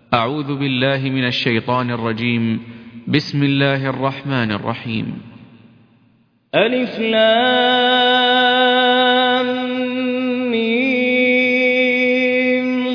أعوذ بالله من الشيطان الرجيم. بسم الله الرحمن الرحيم. ألف لام ميم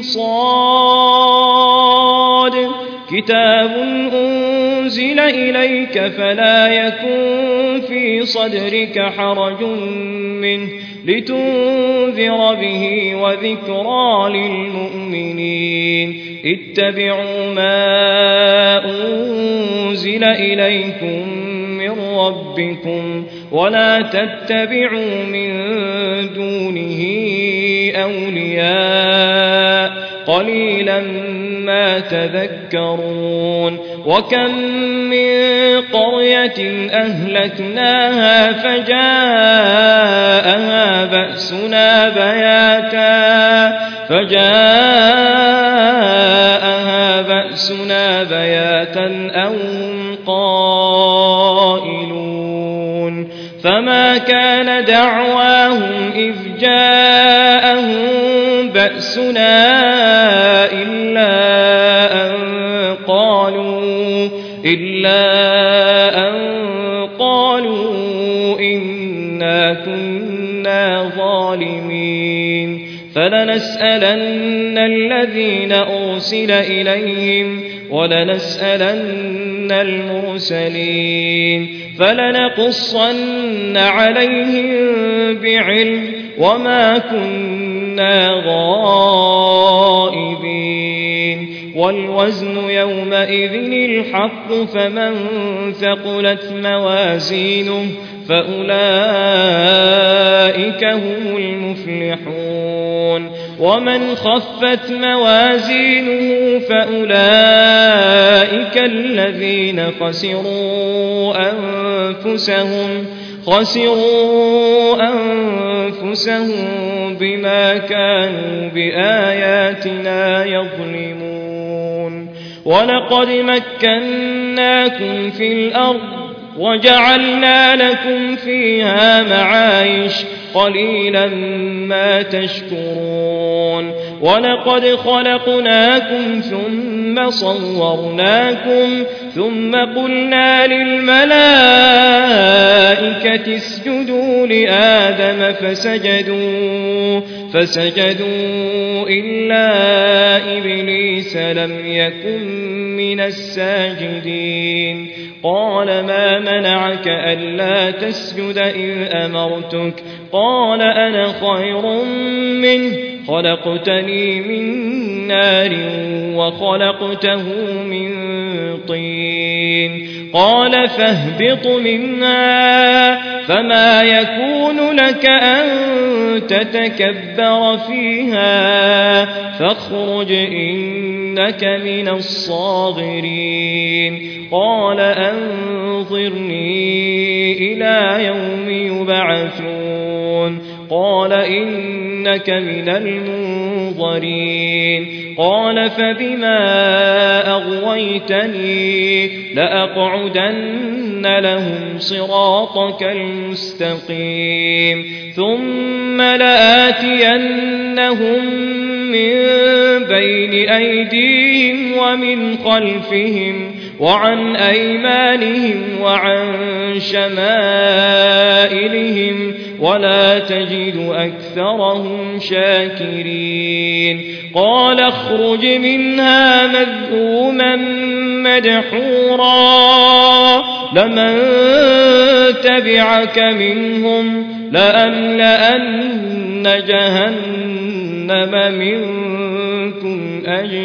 صاد كتاب أنزل إليك فلا يكن في صدرك حرج منه لتنذر به وذكرى للمؤمنين اتبعوا ما أنزل إليكم من ربكم ولا تتبعوا من دونه أولياء قليلا ما تذكرون وكم من قرية أهلكناها فجاءها بأسنا بياتا أو هم قائلون فما كان دعواهم إذ جاءهم بأسنا إلا أن قالوا إنا كنا ظالمين فلنسألن الذين أرسل إليهم ولنسألن المرسلين فلنقصن عليهم بعلم وما كنا غائبين والوزن يومئذ الحق فمن ثقلت موازينه فأولئك هم المفلحون ومن خفت موازينه فأولئك الذين خسروا أنفسهم بما كانوا بآياتنا يظلمون ولقد مكناكم في الأرض وجعلنا لكم فيها معايش قليلا ما تشكرون ولقد خلقناكم ثم صورناكم ثم قلنا للملائكة اسجدوا لآدم فسجدوا إلا إبليس لم يكن من الساجدين قال ما منعك ألا تسجد إذ أمرتك قال أنا خير منه خلقتني من نار وخلقته من طين قال فاهبط منها فما يكون لك أن تتكبر فيها فاخرج إنك من الصاغرين قال أنظرني إلى يوم يبعثون قال إنك من المنظرين قال فبما أغويتني لأقعدن لهم صراطك المستقيم ثم لآتينهم من بين أيديهم ومن خلفهم وعن أيمانهم وعن شمائلهم ولا تجد أكثرهم شاكرين قال اخرج منها مذءوما مدحورا لمن تبعك منهم لأملأن جهنم منكم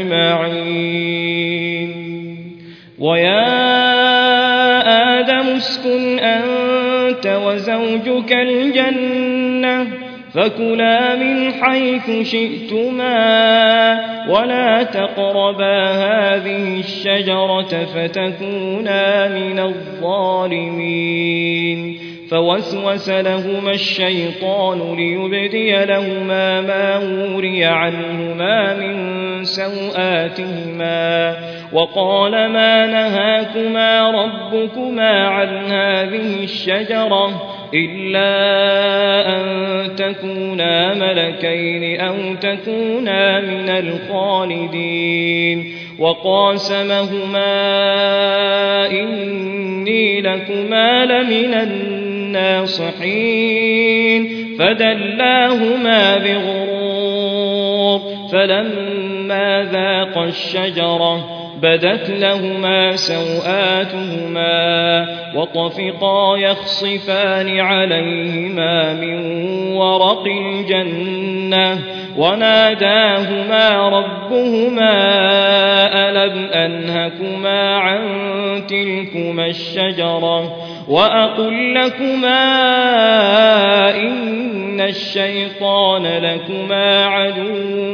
أجمعين ويا آدم اسكن أنت وزوجك الجنة فكلا من حيث شئتما ولا تقربا هذه الشجرة فتكونا من الظالمين فوسوس لهما الشيطان ليبدي لهما ما وري عنهما من سوآتهما وقال ما نهاكما ربكما عن هذه الشجرة إلا أن تكونا ملكين أو تكونا من الخالدين وقاسمهما إني لكما لمن الناصحين فدلاهما بغرور فلما ذاقا الشجرة بدت لهما سوآتهما وطفقا يخصفان عليهما من ورق الجنة وناداهما ربهما ألم أنهكما عن تلكما الشجرة وأقل لكما إن الشيطان لكما عدو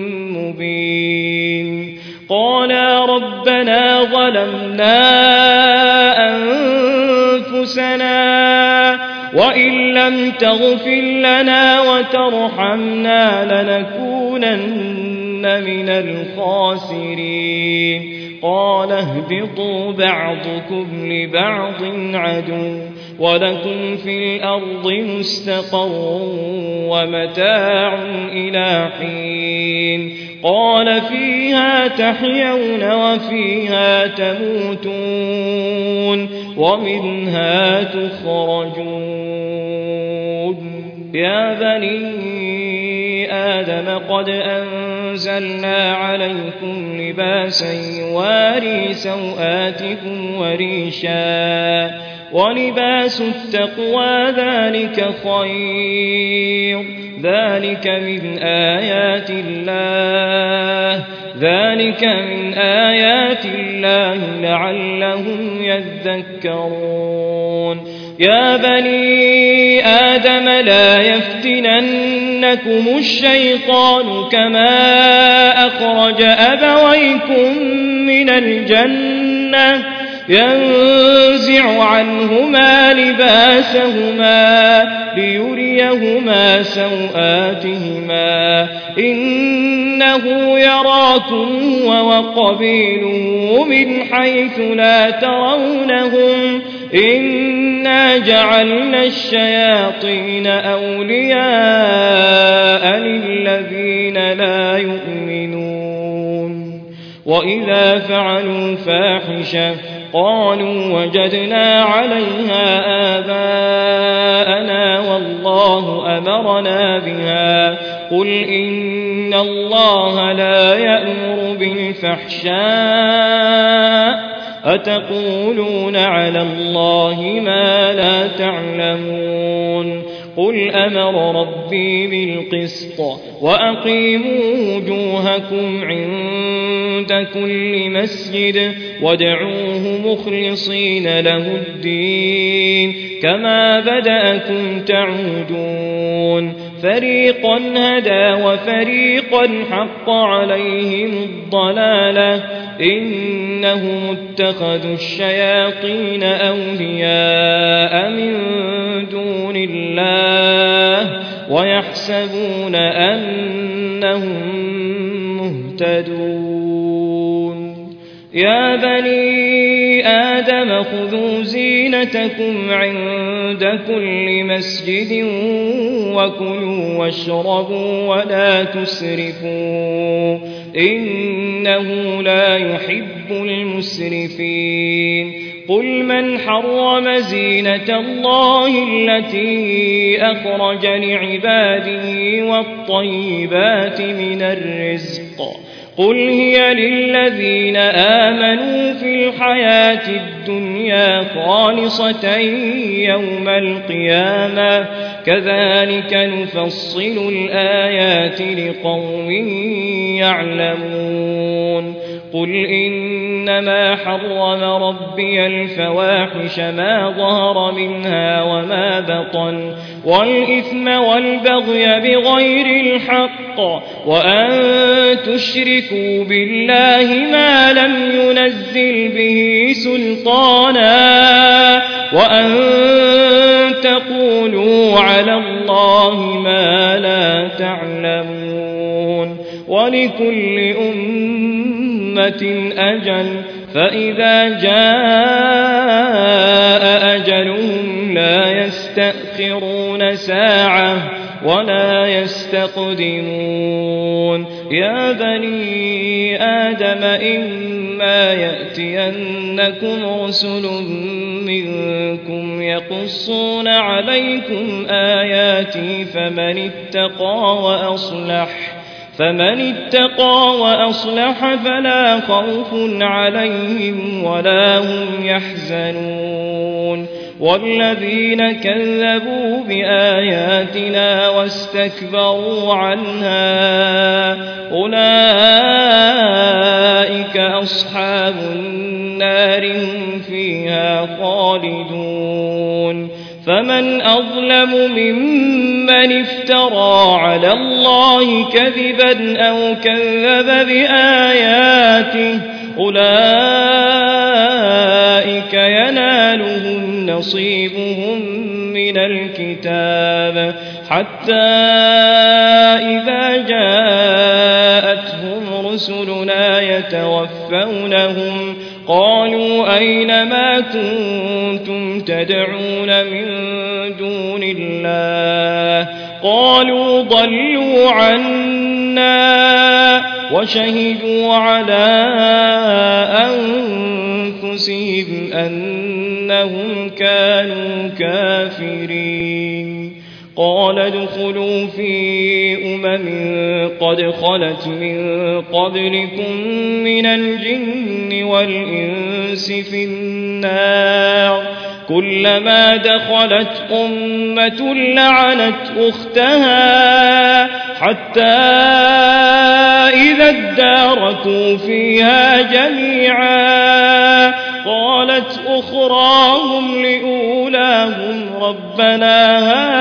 مبين قالا ربنا ظلمنا أنفسنا وإن لم تغفر لنا وترحمنا لنكونن من الخاسرين قال اهبطوا بعضكم لبعض عدو ولكم في الأرض مستقر ومتاع إلى حين قال فيها تحيون وفيها تموتون ومنها تخرجون يا بني آدم قد أنزلنا عليكم لباسا يواري سوآتكم وريشا ولباس التقوى ذلك خير ذلك من آيات الله لعلهم يذكرون يا بني آدم لا يفتننكم الشيطان كما أخرج أبويكم من الجنة ينزع عنهما لباسهما ليريهما سوآتهما إنه يراكم وقبيله من حيث لا ترونهم إنا جعلنا الشياطين أولياء للذين لا يؤمنون وإذا فعلوا فاحشة قالوا وجدنا عليها آباءنا والله أمرنا بها قل إن الله لا يأمر بالفحشاء أتقولون على الله ما لا تعلمون قل أمر ربي بالقسط وأقيموا وجوهكم عند كل مسجد وادعوه مخلصين له الدين كما بدأكم تعودون فريقا هدى وفريقا حق عليهم الضلالة إنهم اتخذوا الشياطين أولياء من دون الله ويحسبون أنهم مهتدون يا بني آدم خذوا زينتكم عند كل مسجد وكلوا واشربوا ولا تسرفوا إنه لا يحب المسرفين قل من حرم زينة الله التي أخرج لعباده والطيبات من الرزق قل هي للذين آمنوا في الحياة الدنيا خالصة يوم القيامة كذلك نفصل الآيات لقوم يعلمون قل إنما حرم ربي الفواحش ما ظهر منها وما بطن والإثم والبغي بغير الحق وأن تشركوا بالله ما لم ينزل به سلطانا وأن تقولوا على الله ما لا تعلمون ولكل أمة أجل فإذا جاء أجلهم لا يستأخرون ساعة ولا يستقدمون يا بني آدم إما يأتينكم رسل منكم يقصون عليكم آياتي فمن اتقى وأصلح فلا خوف عليهم ولا هم يحزنون والذين كذبوا بآياتنا واستكبروا عنها أولئك أصحاب النار هم فيها خالدون فمن أظلم ممن افترى على الله كذبا أو كذب بآياته أولئك ينالهم نصيبهم من الكتاب حتى إذا جاءتهم رسلنا يتوفونهم قالوا أين ما كنتم تدعون من دون الله قالوا ضلوا عنا وشهدوا على أنفسهم أنهم كانوا كافرين قال ادخلوا في قد خلت من قبلكم من الجن والإنس في النار كلما دخلت أمة لعنت أختها حتى إذا اداركوا فيها جميعا قالت أخراهم لأولاهم ربنا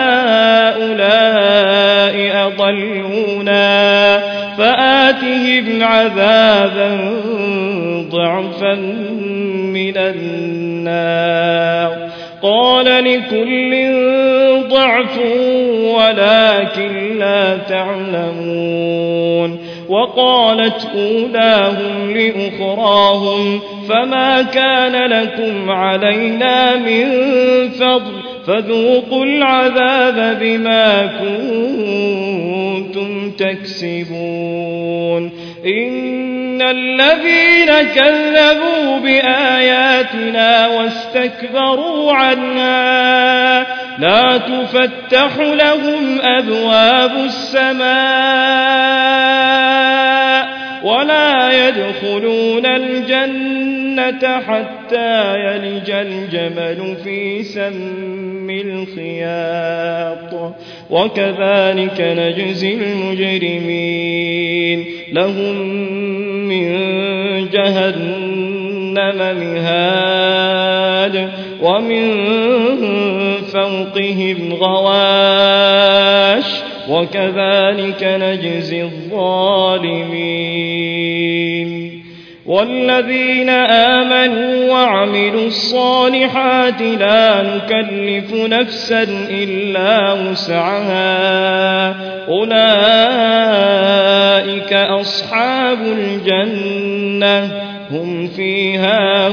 هؤلاء أضلونا فآتهم عذابا ضعفا من النار قال لكل ضعف ولكن لا تعلمون وقالت أولاهم لأخراهم فما كان لكم علينا من فضل فذوقوا العذاب بما كنتم تكسبون إن الذين كذبوا بآياتنا واستكبروا عنها لا تفتح لهم أبواب السماء ولا يدخلون الجنة حتى يلج الجمل في سم الخياط وكذلك نجزي المجرمين لهم من جهنم مهاد ومن فوقهم غواش وكذلك نجزي الظالمين والذين آمنوا وعملوا الصالحات لا نكلف نفسا إلا وسعها أولئك أصحاب الجنة هم فيها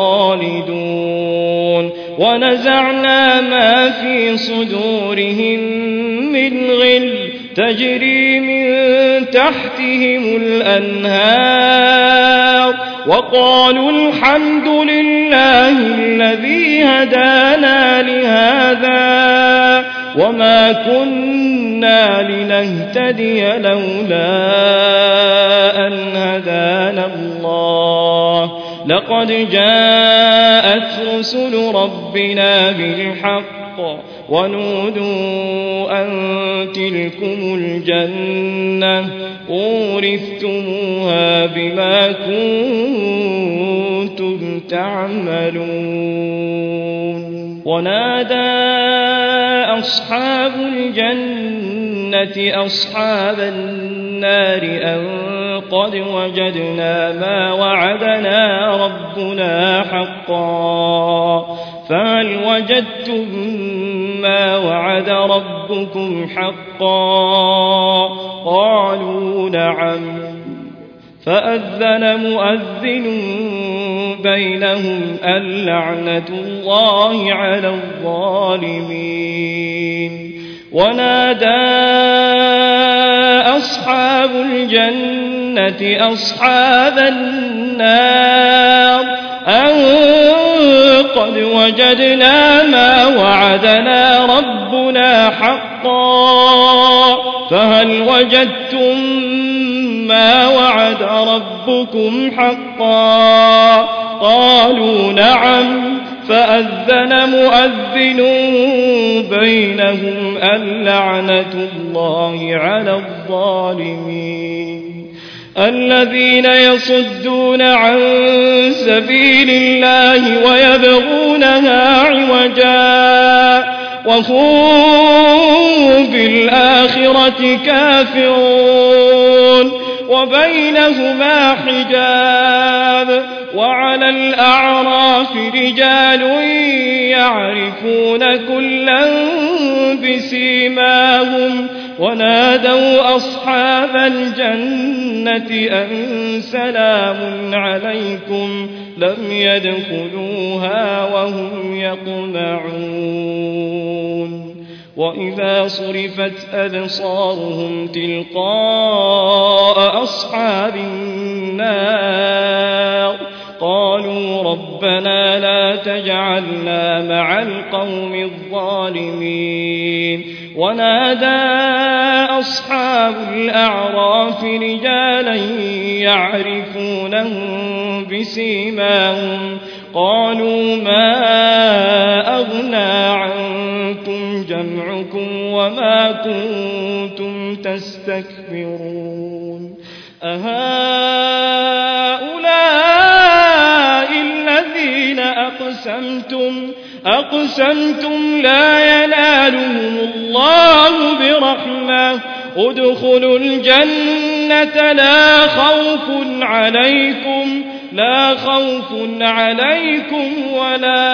خالدون ونزعنا ما في صدورهم من غل تجري من تحتهم الأنهار وقالوا الحمد لله الذي هدانا لهذا وما كنا لنهتدي لولا أن هدانا الله لقد جاءت رسل ربنا بالحق ونودوا أن تلكم الجنة أورثتموها بما كنتم تعملون ونادى أصحاب الجنة أصحاب النار أن قد وجدنا ما وعدنا ربنا حقا فهل وجدتم ما وعد ربكم حقا قالوا نعم فأذن مؤذن بينهم اللعنة الله على الظالمين ونادى أصحاب الجنة أصحاب النار أن قد وجدنا ما وعدنا ربنا حقا فهل وجدتم ما وعد ربكم حقا قالوا نعم فأذن مؤذن بينهم اللعنة الله على الظالمين الذين يصدون عن سبيل الله ويبغونها عوجا وهم بالآخرة كافرون وبينهما حجاب وعلى الأعراف رجال يعرفون كلا بسيماهم ونادوا أصحاب الجنة أن سلام عليكم لم يدخلوها وهم يطمعون وإذا صرفت أبصارهم تلقاء أصحاب النار قالوا ربنا لا تجعلنا مع القوم الظالمين ونادى أصحاب الأعراف رجالا يعرفونهم بسيماهم قالوا ما أغنى عنكم جمعكم وما كنتم تستكبرون أهؤلاء الذين أقسمتم لا ينالهم الله برحمة ادخلوا الجنة لا خوف عليكم ولا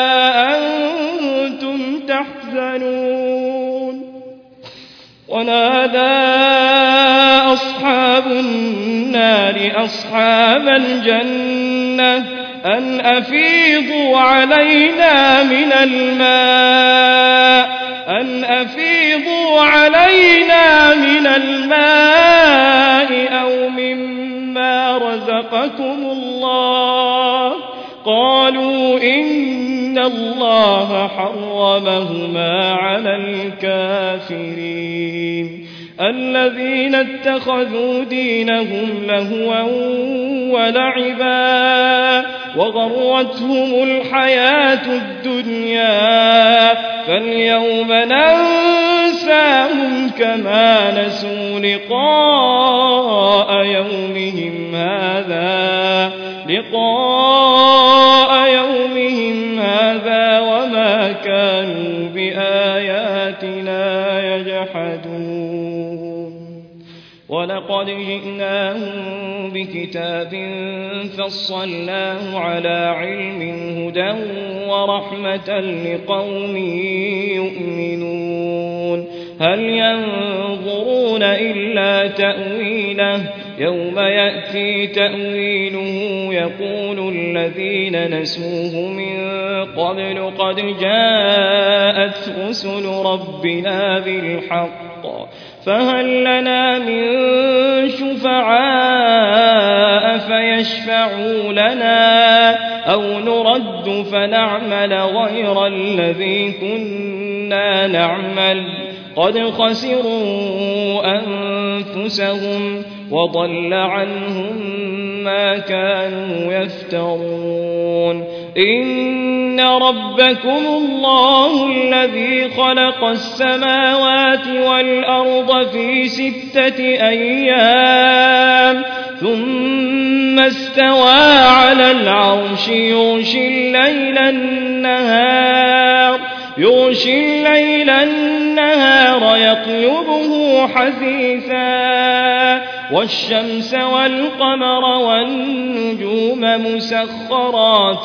أنتم تحزنون ونادى أصحاب النار أصحاب الجنة أن أفيضوا علينا من الماء أو مما رزقكم الله قالوا إن الله حرمهما على الكافرين الذين اتخذوا دينهم لهوا ولعبا وغرتهم الحياة الدنيا فاليوم ننساهم كما نسوا لقاء يومهم هذا وما كانوا بآياتنا يجحدون ولقد جئناهم بكتاب فصلناه على علم هدى ورحمة لقوم يؤمنون هل ينظرون إلا تأويله يوم يأتي تأويله يقول الذين نسوه من قبل قد جاءت رسل ربنا بالحق فهل لنا من شفعاء فيشفعوا لنا أو نرد فنعمل غير الذي كنا نعمل قد خسروا أنفسهم وضل عنهم ما كانوا يفترون إن ربكم الله الذي خلق السماوات والأرض في 6 أيام ثم استوى على العرش يغشي الليل النهار يطلبه حثيثا والشمس والقمر والنجوم مسخرات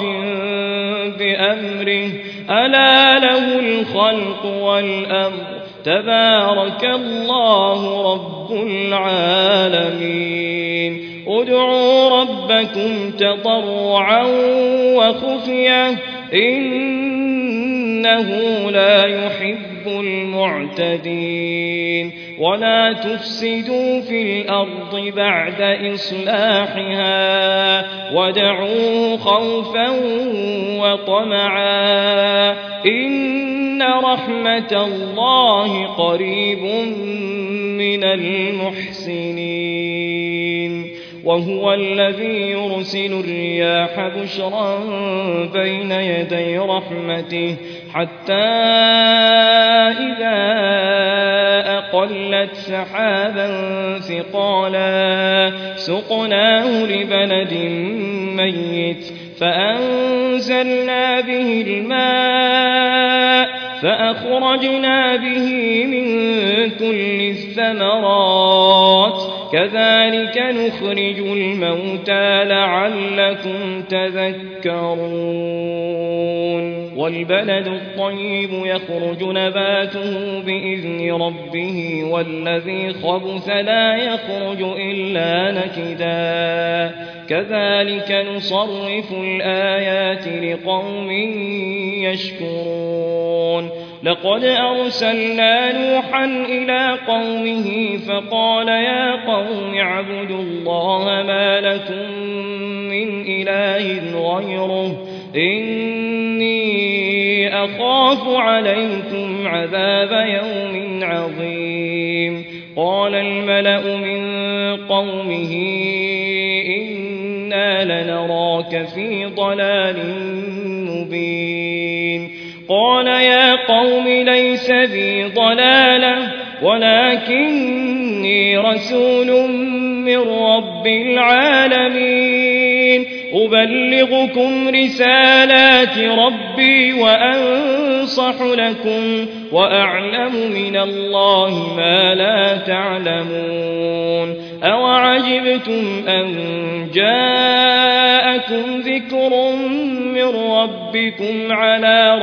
بأمره ألا له الخلق والأمر تبارك الله رب العالمين ادعوا ربكم تضرعا وخفية إنه إنه لا يحب المعتدين ولا تفسدوا في الأرض بعد إصلاحها وادعوه خوفا وطمعا إن رحمة الله قريب من المحسنين وهو الذي يرسل الرياح بشرا بين يدي رحمته حتى إذا أقلت سحابا ثقالا سقناه لبلد ميت فأنزلنا به الماء فأخرجنا به من كل الثمرات كذلك نخرج الموتى لعلكم تذكرون والبلد الطيب يخرج نباته بإذن ربه والذي خبث لا يخرج إلا نكدا كذلك نصرف الآيات لقوم يشكرون لقد أرسلنا نوحا إلى قومه فقال يا قوم اعبدوا الله ما لكم من إله غيره إني أخاف عليكم عذاب يوم عظيم قال الملأ من قومه إنا لنراك في ضلال مبين قال يا قوم ليس بي ضلالة ولكني رسول من رب العالمين أبلغكم رسالات ربي وأنصح لكم وأعلم من الله ما لا تعلمون أوعجبتم أن جاءكم ذكر من ربكم على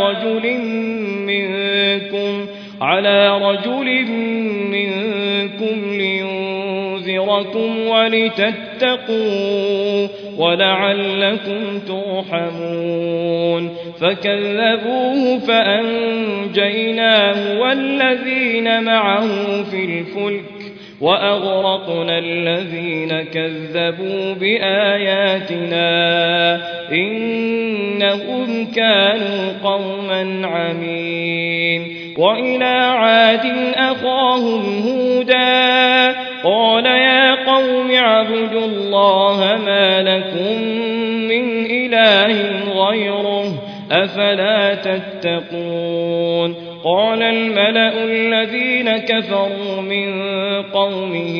رجل منكم لينذركم ولتتقوا ولعلكم ترحمون فكذبوه فأنجيناه والذين معه في الفلك وأغرقنا الذين كذبوا بآياتنا إنهم كانوا قوما عمين وإلى عاد أخاهم هودا قال يا قوم اعبدوا الله ما لكم من إله غيره أفلا تتقون قال الملأ الذين كفروا من قومه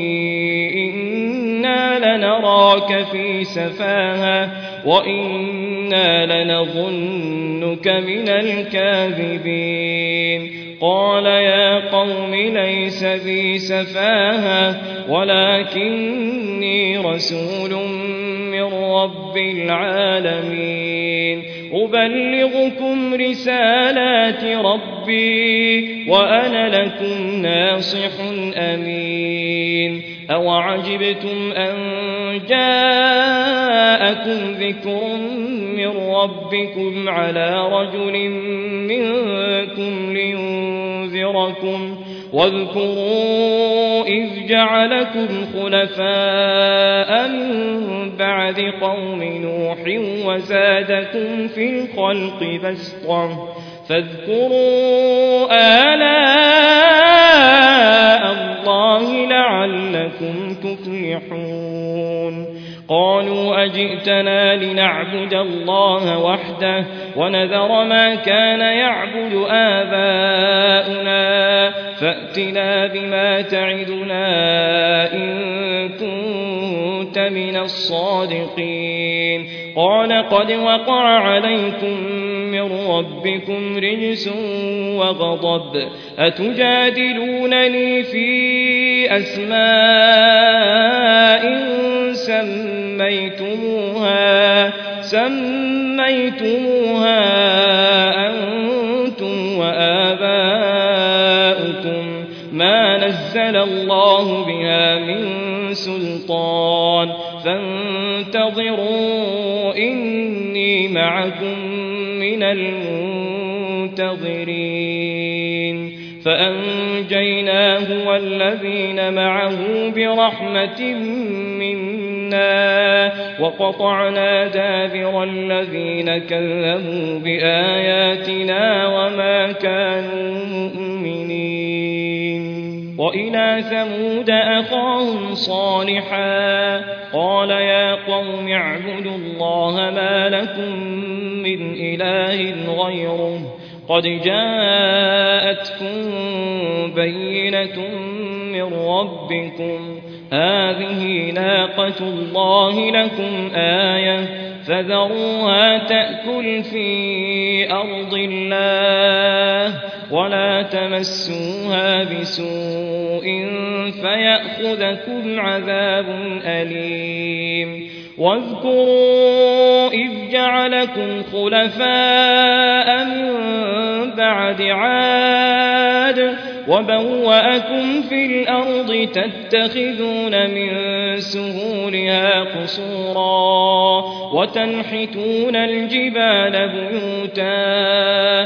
إنا لنراك في سفاهة وإنا لنظنك من الكاذبين قال يا قوم ليس بي سفاهة ولكني رسول من رب العالمين أبلغكم رسالات ربي وأنا لكم ناصح أمين أوعجبتم أن جاءكم ذكر من ربكم على رجل منكم لينذركم واذكروا إذ جعلكم خلفاء من بعد قوم نوح وزادكم في الخلق بسطة فاذكروا آلاء الله لعلكم تفلحون قالوا أجئتنا لنعبد الله وحده ونذر ما كان يعبد آباؤنا فأتنا بما تعدنا إن كنت من الصادقين قال قد وقع عليكم من ربكم رجس وغضب أتجادلونني في أسماء سميتموها أنتم وآباؤكم ما نزل الله بها من سلطان فانتظروا إني معكم من المنتظرين منتظرين فأنجيناه والذين معه برحمة منا وقطعنا دابر الذين كذبوا بآياتنا وما كانوا مؤمنين وإلى ثمود أخاهم صالحا قال يا قوم اعبدوا الله ما لكم من إله غيره قد جاءتكم بينة من ربكم هذه ناقة الله لكم آية فذروها تأكل في أرض الله ولا تمسوها بسوء فيأخذكم عذاب أليم واذكروا إذ جعلكم خلفاء من بعد عاد وبوأكم في الأرض تتخذون من سهولها قصورا وتنحتون الجبال بيوتا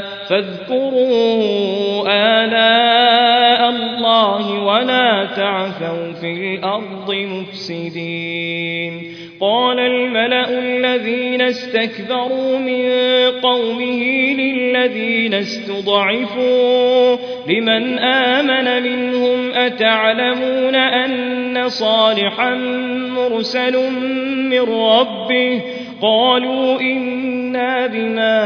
فاذكروا آلاء الله ولا تعثوا في الأرض مفسدين قال الملأ الذين استكبروا من قومه للذين استضعفوا لمن آمن منهم أتعلمون أن صالحا مرسل من ربه قالوا إنا بما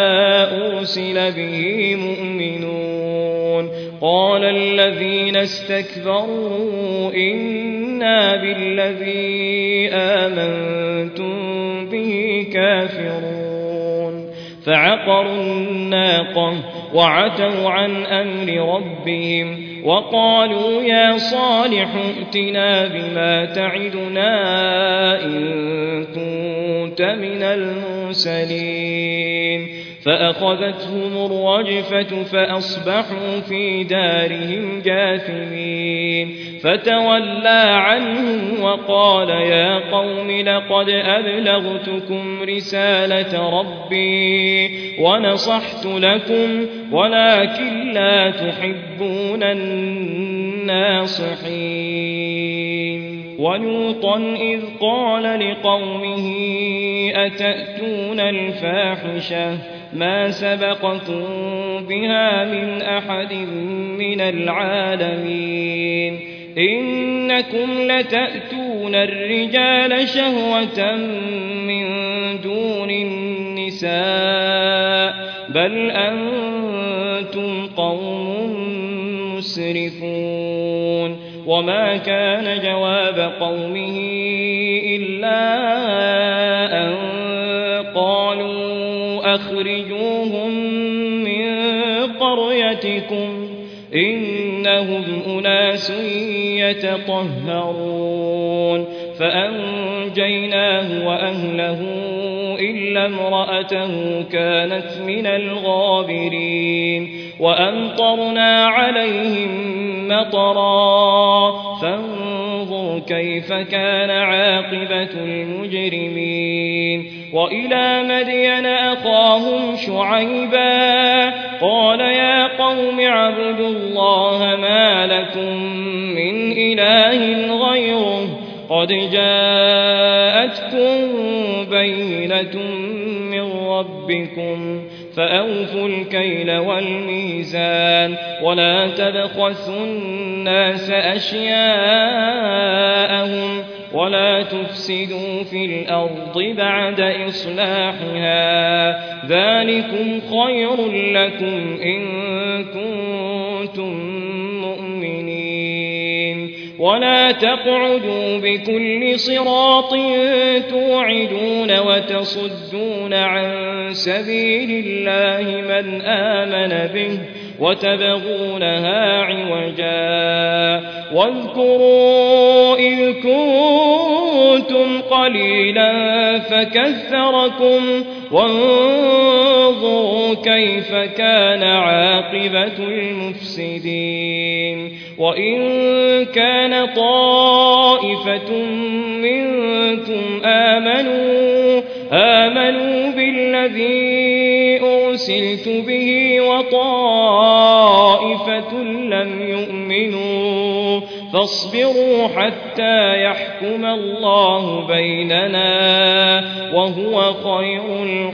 أرسل به مؤمنون قال الذين استكبروا إنا بالذي آمنتم به كافرون فعقروا الناقة وعتوا عن أمر ربهم وقالوا يا صالح ائتنا بما تعدنا إن كنت من المرسلين فأخذتهم الرجفة فأصبحوا في دارهم جاثمين فتولى عنهم وقال يا قوم لقد أبلغتكم رسالة ربي ونصحت لكم ولكن لا تحبون الناصحين ولوطا إذ قال لقومه أتأتون الفاحشة ما سبقكم بها من أحد من العالمين إنكم لتأتون الرجال شهوة من دون النساء بل أنتم قوم مسرفون وما كان جواب قومه إلا أن قالوا أخرجوهم من قريتكم إنهم أناس يتطهرون فأنجيناه وأهله إلا امرأته كانت من الغابرين وأمطرنا عليهم مطرا فانظر كيف كان عاقبة المجرمين وإلى مدين أخاهم شعيبا قال يا قوم اعبدوا الله ما لكم من إله غيره قد جاءتكم بينة من ربكم فأوفوا الكيل والميزان ولا تبخسوا الناس أشياءهم ولا تفسدوا في الأرض بعد إصلاحها ذلكم خير لكم إن كنتم مؤمنين ولا تقعدوا بكل صراط توعدون وتصدون عن سبيل الله من آمن به وتبغونها عوجا واذكروا إذ كنتم قليلا فكثركم وانظروا كيف كان عاقبة المفسدين وإن كان طائفة منكم آمنوا بالذي أرسل أرسلت به وطائفة لم يؤمنوا فاصبروا حتى يحكم الله بيننا وهو خير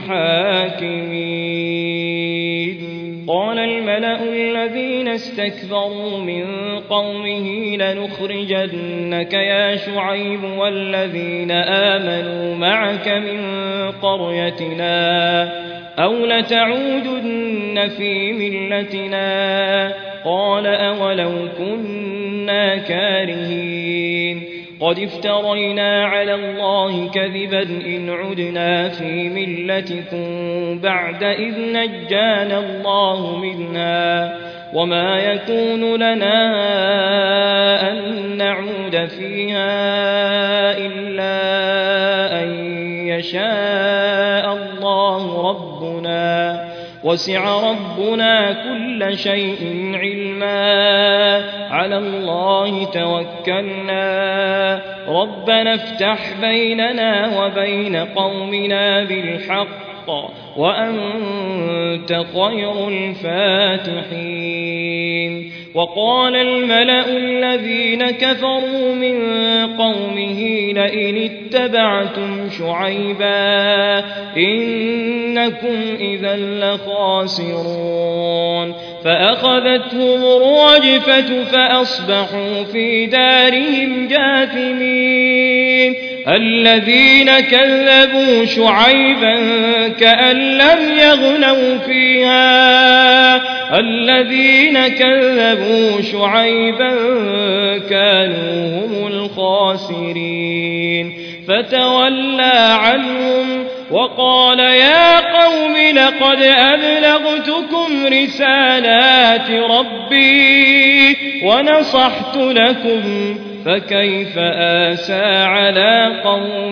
الحاكمين. قال الملأ الذين استكبروا من قومه لنخرجنك يا شعيب والذين آمنوا معك من قريتنا أو لتعودن في ملتنا قال أولو كنا كارهين قد افترينا على الله كذبا إن عدنا في ملتكم بعد إذ نجانا الله منها وما يكون لنا أن نعود فيها إلا أن يشاء الله ربنا وسع ربنا كل شيء علما على الله توكلنا ربنا افتح بيننا وبين قومنا بالحق وأنت خير الفاتحين. وقال الملأ الذين كفروا من قومه لئن اتبعتم شعيبا إنكم إذا لخاسرون فأخذتهم الرجفة فأصبحوا في دارهم جاثمين. الذين كذبوا شعيبا كأن لم يغنوا فيها الذين كذبوا شعيبا كانوا هم الخاسرين فتولى عنهم وقال يا قوم لقد أبلغتكم رسالات ربي ونصحت لكم فكيف آسى على قوم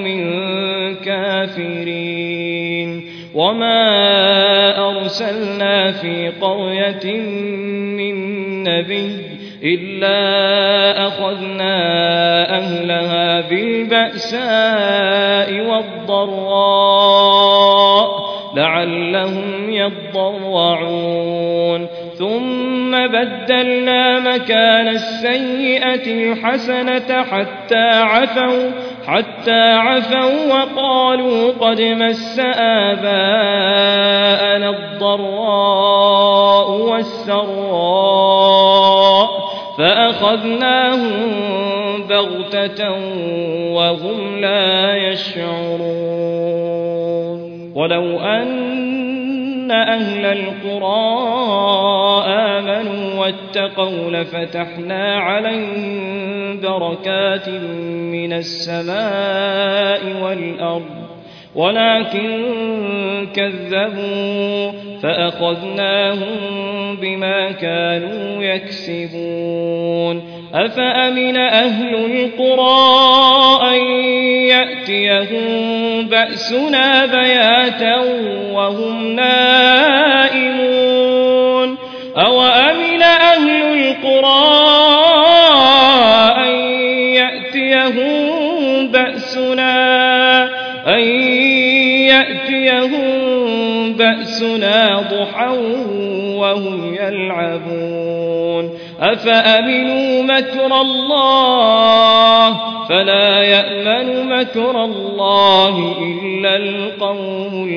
كافرين. وما أرسلنا في قرية من نبي إلا أخذنا أهلها بالبأساء والضراء لعلهم يضرعون ثم بدلنا مكان السيئة الحسنة حتى عفوا وقالوا قد مس آباءنا الضراء والسراء فأخذناهم بغتة وهم لا يشعرون. ولو أن أهل القرى آمنوا واتقوا لفتحنا عليهم بركات من السماء والأرض ولكن كذبوا فأخذناهم بما كانوا يكسبون. أفأمن أهل القرى أن يأتيهم بأسنا بياتا وهم نائمون أوأمن أهل القرى أن يأتيهم بأسنا ضحى وهم يلعبون أفأمنوا مكر الله فلا يأمن مكر الله إلا القوم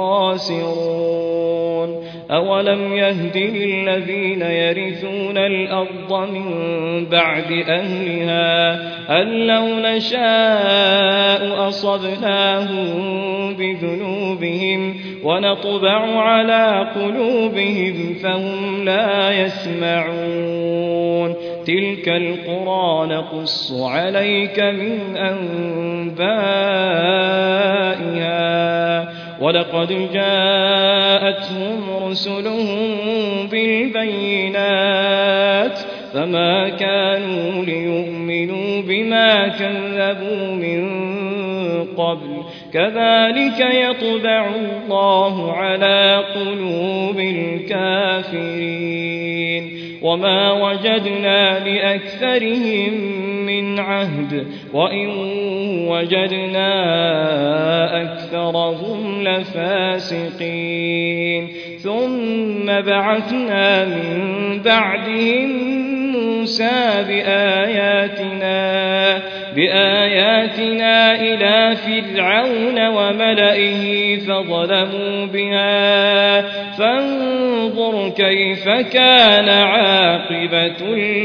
الخاسرون. أولم يهد للذين يرثون الأرض من بعد أهلها أن لو نشاء أصبناهم بذنوبهم ونطبع على قلوبهم فهم لا يسمعون. تلك القرى نقص عليك من أنبائها ولقد جاءتهم رسلهم بالبينات فما كانوا ليؤمنوا بما كذبوا من قبل كذلك يطبع الله على قلوب الكافرين. وما وجدنا لأكثرهم من عهد وإن وجدنا أكثرهم لفاسقين ثم بعثنا من بعدهم موسى بآياتنا إلى فرعون وملئه فظلموا بها فانظر كيف كان عاقبة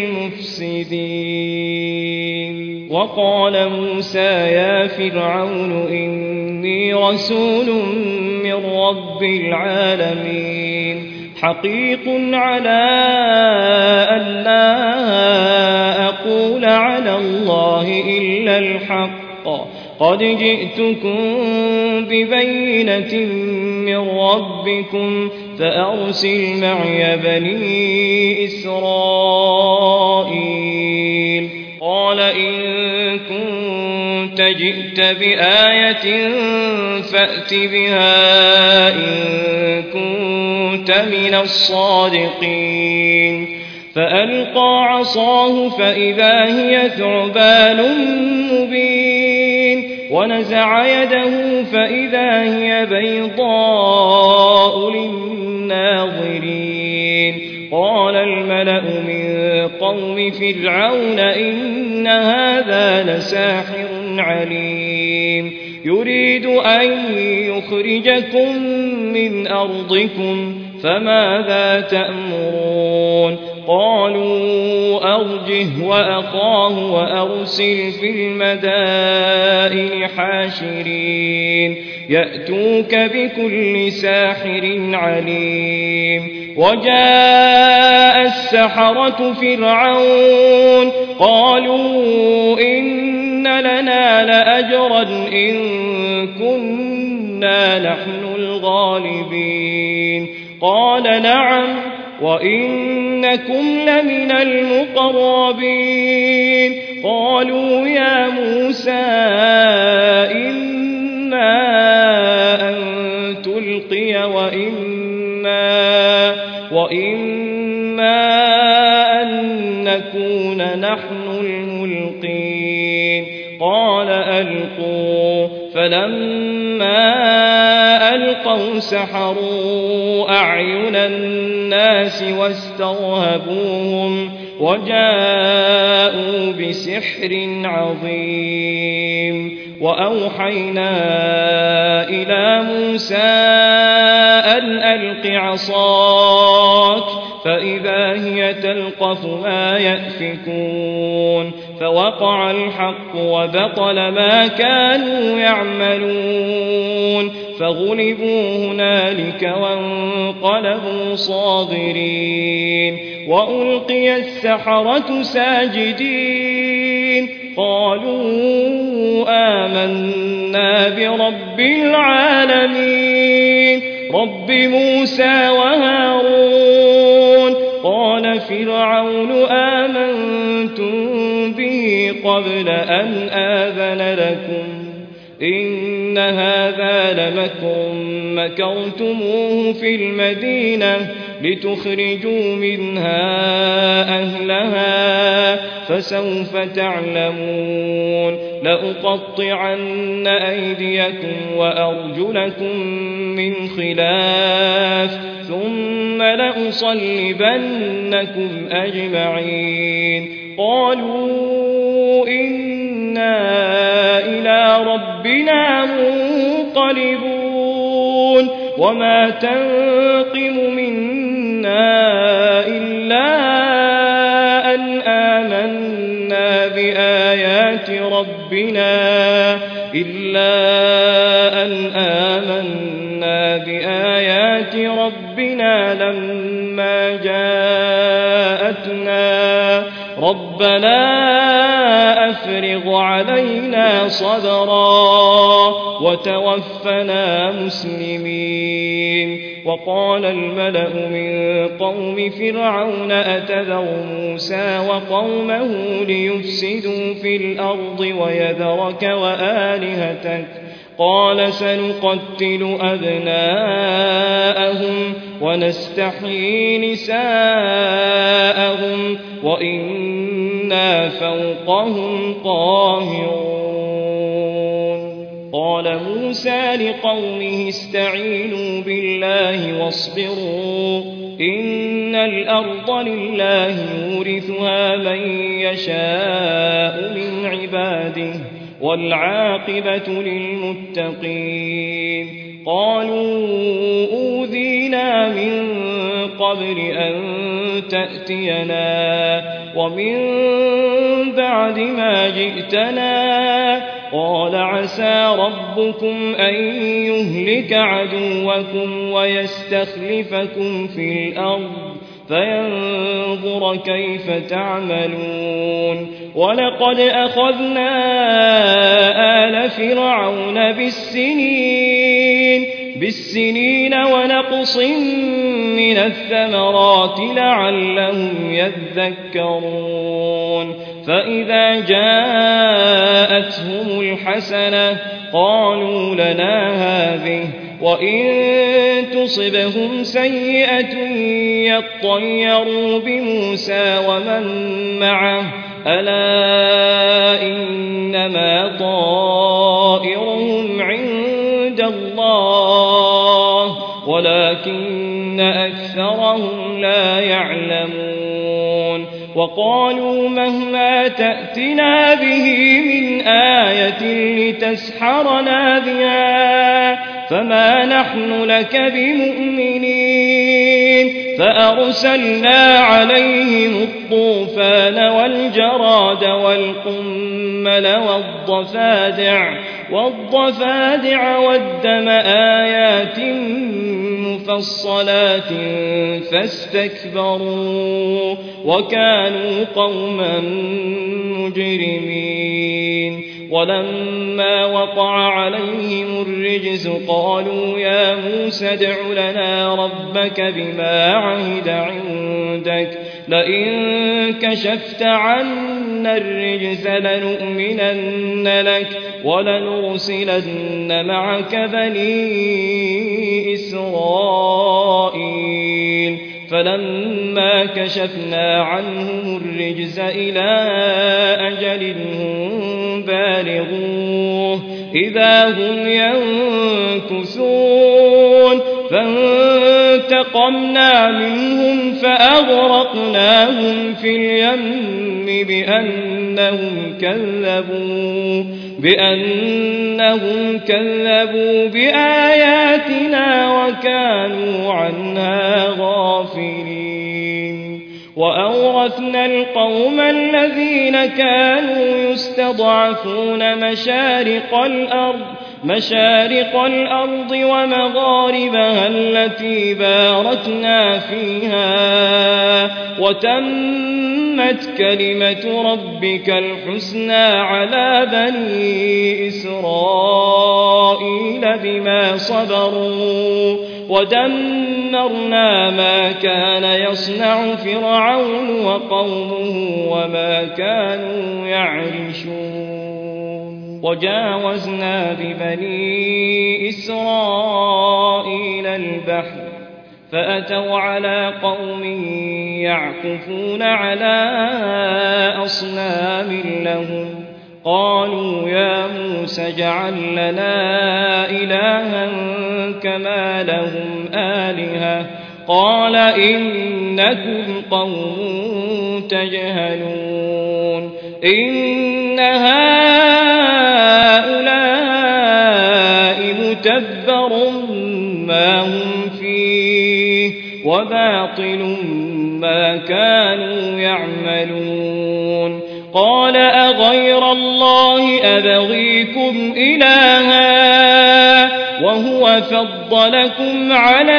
المفسدين وقال موسى يا فرعون إني رسول من رب العالمين حقيق على أن لا أقول على الله إلا الحق قد جئتكم ببينة من ربكم فأرسل معي بني إسرائيل قال إن كنت جئت بآية فأت بها إن كنت من الصادقين فألقى عصاه فإذا هي ثعبان مبين ونزع يده فإذا هي بيضاء للناظرين قال الملأ من قوم فرعون إن هذا لساحر عليم يريد أن يخرجكم من أرضكم فماذا تأمرون قالوا أرجه وأخاه وأرسل في المدائن حاشرين يأتوك بكل ساحر عليم وجاء السحرة فرعون قالوا إن لنا لأجرا إن كنا نحن الغالبين قال نعم وإنكم لمن المقربين قالوا يا موسى إما أن تلقي وإما أن نكون نحن الملقين قال ألقوا فلما ألقوا سحروا أعين الناس واسترهبوهم وجاءوا بسحر عظيم وأوحينا إلى موسى أن ألق عصاك فإذا هي تلقف ما يأفكون فوقع الحق وبطل ما كانوا يعملون فغلبوا هنالك وانقلبوا صاغرين وألقي السحرة ساجدين قالوا آمنا برب العالمين رب موسى وهارون قال فرعون آمنتم به قبل أن آذن لكم إن هذا لمكر مكرتموه في المدينة لتخرجوا منها أهلها فسوف تعلمون لأقطعن أيديكم وأرجلكم من خلاف ثم لأصلبنكم أجمعين قالوا إنا إلى ربنا منقلبون وما تنقم منا إلا أن آمنا بآيات ربنا لما جاءتنا ربنا أفرغ علينا صبرا وتوفنا مسلمين وقال الملأ من قوم فرعون أتذر موسى وقومه ليفسدوا في الأرض ويذرك وآلهتك قال سنقتل أبناءهم ونستحيي نساءهم وإنا إنا فوقهم قاهرون قال موسى لقومه استعينوا بالله واصبروا إن الأرض لله يورثها من يشاء من عباده والعاقبة للمتقين قالوا أوذينا من قبل أن تأتينا ومن بعد ما جئتنا قال عسى ربكم أن يهلك عدوكم ويستخلفكم في الأرض فينظر كيف تعملون ولقد أخذنا آل فرعون بالسنين ونقص من الثمرات لعلهم يذكرون فإذا جاءتهم الحسنة قالوا لنا هذه وإن تصبهم سيئة يطيروا بموسى ومن معه ألا إنما طائرهم عند الله ولكن أكثرهم لا يعلمون وقالوا مهما تأتنا به من آية لتسحرنا بها فما نحن لك بمؤمنين فأرسلنا عليهم الطوفان والجراد والقمل والضفادع والدم آيات مفصلات فاستكبروا وكانوا قوما مجرمين ولما وقع عليهم الرجز قالوا يا موسى ادع لنا ربك بما عهد عندك لئن كشفت عنا الرجز لنؤمنن لك ولنرسلن معك بني إسرائيل فلما كشفنا عنهم الرجز إلى أجل هم بالغوه إذا هم ينكثون فانتقمنا منهم فأغرقناهم في اليم بأنهم كذبوا بآياتنا وكانوا عنها غافلين وأورثنا القوم الذين كانوا يستضعفون مشارق الأرض ومغاربها التي باركنا فيها وتمت كلمة ربك الحسنى على بني إسرائيل بما صبروا ودمرنا ما كان يصنع فرعون وقومه وما كانوا يعرشون وجاوزنا ببني إسرائيل البحر فأتوا على قوم يعكفون على أصنام لهم قالوا يا موسى اجعل لنا إلها كما لهم آلهة قال إنكم قوم تجهلون إن هؤلاء متبر ما هم فيه وباطل ما كانوا يعملون قال أغير الله أبغيكم إلها وهو فضلكم على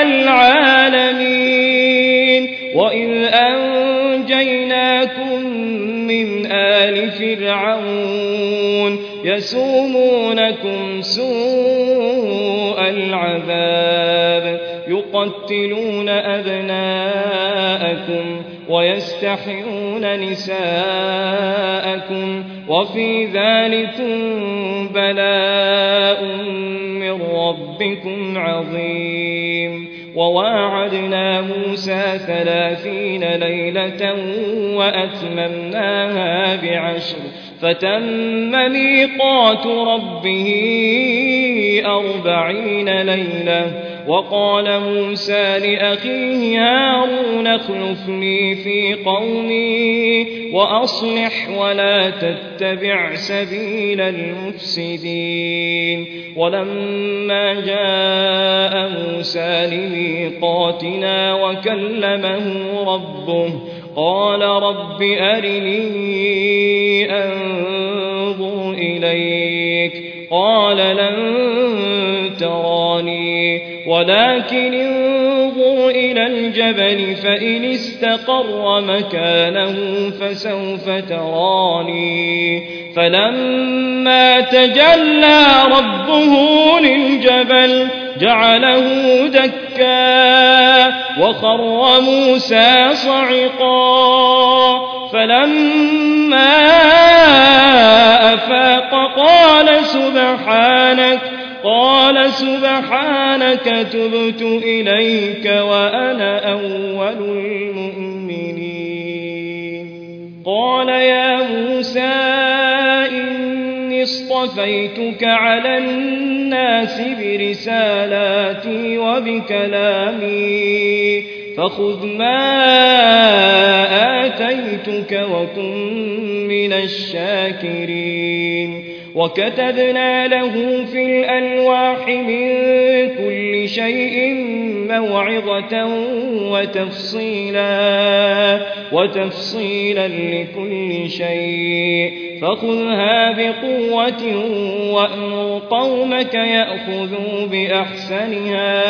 العالمين وإذ أنجيناكم من آل فرعون يسومونكم سوء العذاب يقتلون أبناءكم ويستحيون نساءكم وفي ذلكم بلاء من ربكم عظيم وواعدنا موسى 30 ليلة وأتممناها ب10 فتم ميقات ربه 40 ليلة وقال موسى لأخيه هارون اخلفني في قومي وأصلح ولا تتبع سبيل المفسدين ولما جاء موسى لميقاتنا وكلمه ربه قال رب أرني أنظر إليك قال لن تراني ولكن انظر إلى الجبل فإن استقر مكانه فسوف تراني فلما تجلى ربه للجبل جعله دكا وخر موسى صعقا فلما أفاق قال سبحانك تبت إليك وأنا أول المؤمنين قال يا موسى إني اصطفيتك على الناس برسالاتي وبكلامي فخذ ما آتيتك وكن من الشاكرين وكتبنا له في الألواح من كل شيء موعظة وتفصيلا لكل شيء فخذها بقوة وأمر قومك يأخذوا بأحسنها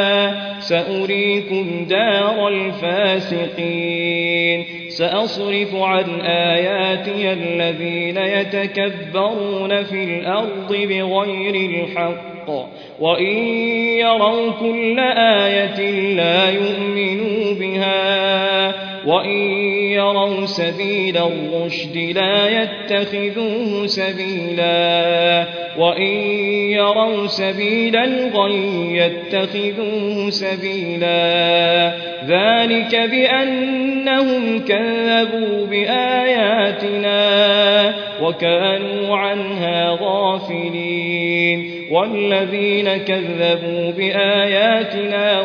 سأريكم دار الفاسقين سأصرف عن آياتي الذين يتكبرون في الأرض بغير الحق وإن يروا كل آية لا يؤمنوا بها وإن يروا سبيل الرشد لا يتخذوه سبيلا وإن يروا سبيل الغي يتخذوه سبيلا ذلك بأنهم كذبوا بآياتنا وكانوا عنها غافلين والذين كذبوا بآياتنا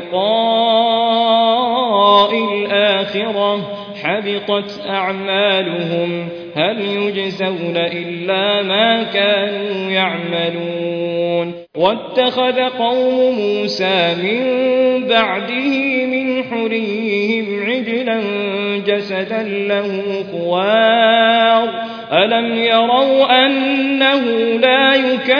ولقاء الآخرة حبطت أعمالهم هل يجزون إلا ما كانوا يعملون واتخذ قوم موسى من بعده من حليهم عجلا جسدا له خوار ألم يروا أنه لا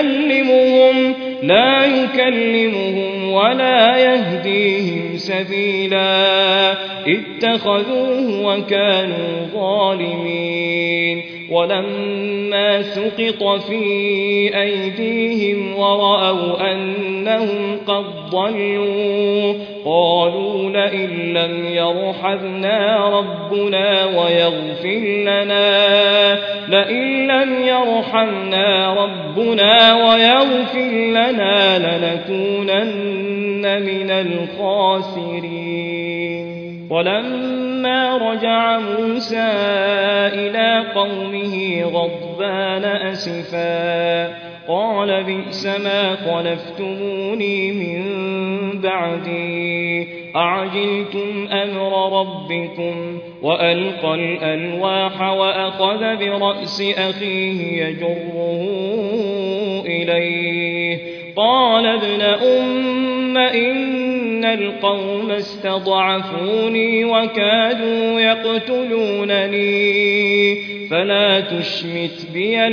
يكلمهم ولا يهديهم سبيلا اتخذوه وكانوا ظالمين ولما سقط في أيديهم ورأوا أنهم قد ضلوا قالوا لئن لم يرحمنا ربنا ويغفر لنا لنكونن من الخاسرين ولما رجع موسى إلى قومه غضبان أسفا قال بئس ما خلفتموني من بعدي أعجلتم أمر ربكم وألقى الألواح وأخذ برأس أخيه يجره إليه قال ابن أم إن القوم استضعفوني وكادوا يقتلونني فلا تشمت بي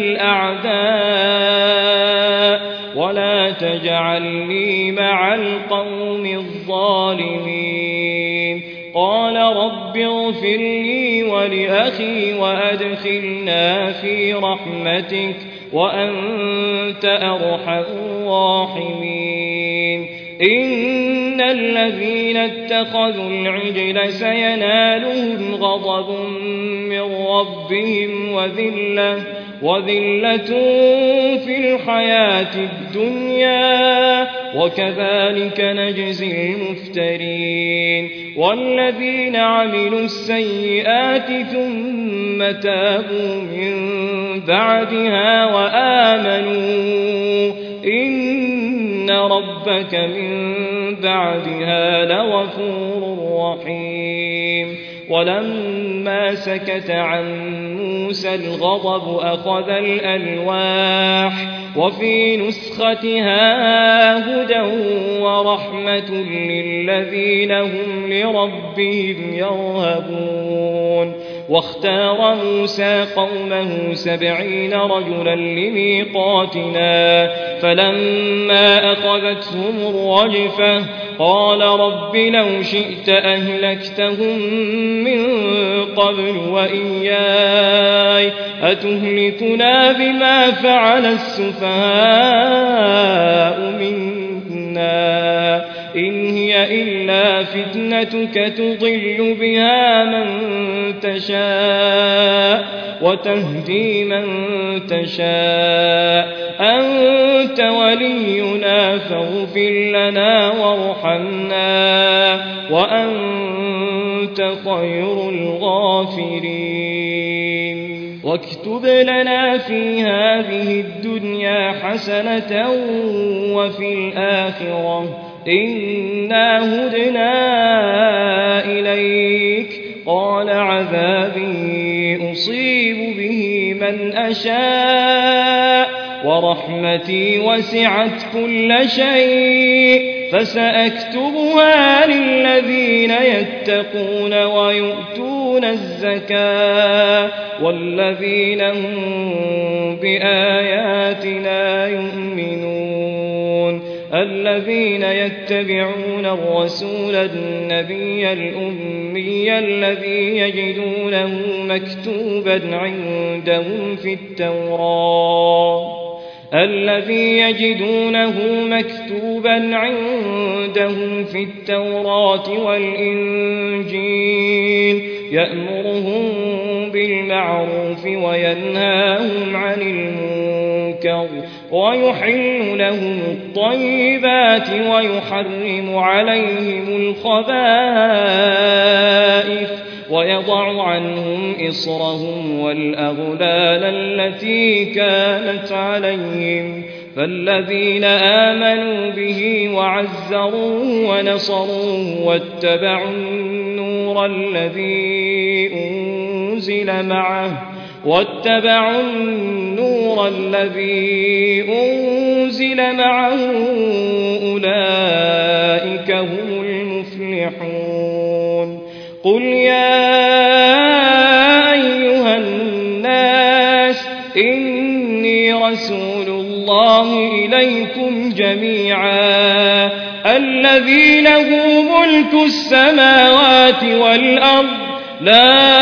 الأعداء ولا تجعلني مع القوم الظالمين قال رب اغفر لي ولأخي وأدخلنا في رحمتك وأنت أرحم الراحمين إن الذين اتخذوا العجل سينالهم غضب من ربهم وذلة في الحياة الدنيا وكذلك نجزي المفترين والذين عملوا السيئات ثم تابوا من بعدها وآمنوا إن ربك من بعدها لغفور رحيم ولما سكت عن موسى الغضب أخذ الألواح وفي نسختها هدى ورحمة للذين هم لربهم يرهبون واختار موسى قومه 70 رجلا لميقاتنا فلما أخذتهم الرجفة قال رب لو شئت أهلكتهم من قبل وإياي أتهلكنا بما فعل السفهاء منا إن هي إلا فتنتك تضل بها من تشاء وتهدي من تشاء أنت ولينا فاغفر لنا وارحمنا وأنت خير الغافرين واكتب لنا في هذه الدنيا حسنة وفي الآخرة إنا هدنا إليك قال عذابي أصيب به من أشاء ورحمتي وسعت كل شيء فسأكتبها للذين يتقون ويؤتون الزكاة والذين هم بآياتنا يؤمنون الذين يتبعون الرسول النبي الأمي الذي يجدونه مكتوبا عندهم في التوراة والإنجيل يأمرهم بالمعروف وينهاهم عن المنكر ويحل لهم الطيبات ويحرم عليهم الخبائث ويضع عنهم إصرهم والأغلال التي كانت عليهم فالذين آمنوا به وعزروه ونصروه واتبعوا النور الذي أنزل معه أولئك هم المفلحون قل يا أيها الناس إني رسول الله إليكم جميعا الذي له ملك السماوات والأرض لا